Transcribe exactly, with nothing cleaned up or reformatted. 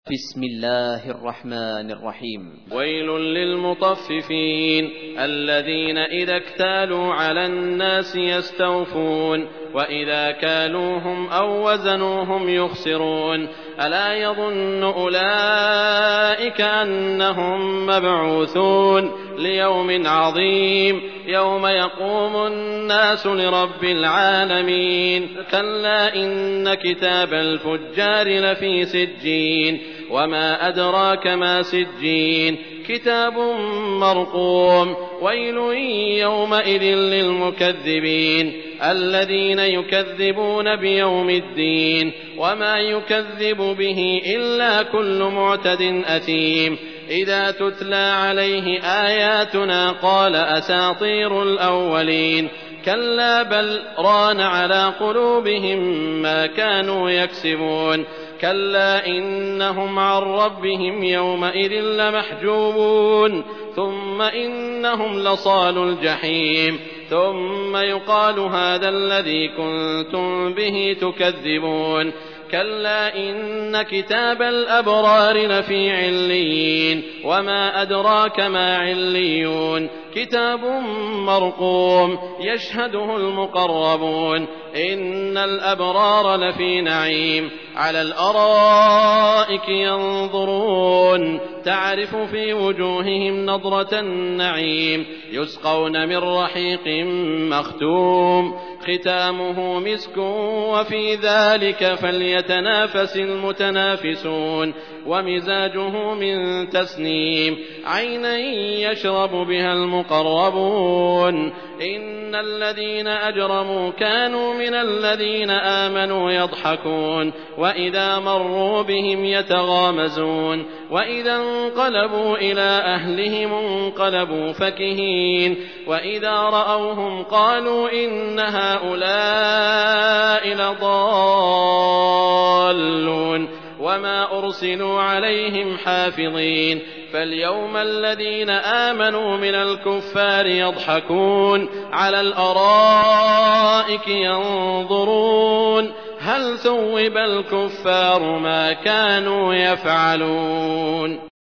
بسم الله الرحمن الرحيم. ويل للمطففين الذين إذا اكتالوا على الناس يستوفون وإذا كالوهم أو وزنوهم يخسرون ألا يظن أولئك أنهم مبعوثون ليوم عظيم يوم يقوم الناس لرب العالمين كلا إن كتاب الفجار لفي سجين وما أدراك ما سجين كتاب مرقوم ويل يومئذ للمكذبين الذين يكذبون بيوم الدين وما يكذب به إلا كل معتد أثيم إذا تتلى عليه آياتنا قال أساطير الأولين كلا بل ران على قلوبهم ما كانوا يكسبون كلا إنهم عن ربهم يومئذ لمحجوبون ثم إنهم لصالوا الجحيم ثم يقال هذا الذي كنتم به تكذبون كلا إن كتاب الأبرار لفي عليين وما أدراك ما عليون كتاب مرقوم يشهده المقربون إن الأبرار لفي نعيم على الأرائك ينظرون تعرف في وجوههم نضرة النعيم يسقون من رحيق مختوم ختامه مسك وفي ذلك فليتنافس المتنافسون ومزاجه من تسنيم عينا يشرب بها المقربون إن الذين أجرموا كانوا من الذين آمنوا يضحكون وإذا مروا بهم يتغامزون وإذا انقلبوا إلى أهلهم انقلبوا فكهين وإذا رأوهم قالوا إن هؤلاء لضالون وما أرسلوا عليهم حافظين فاليوم الذين آمنوا من الكفار يضحكون على الأرائك ينظرون هل ثوب الكفار ما كانوا يفعلون.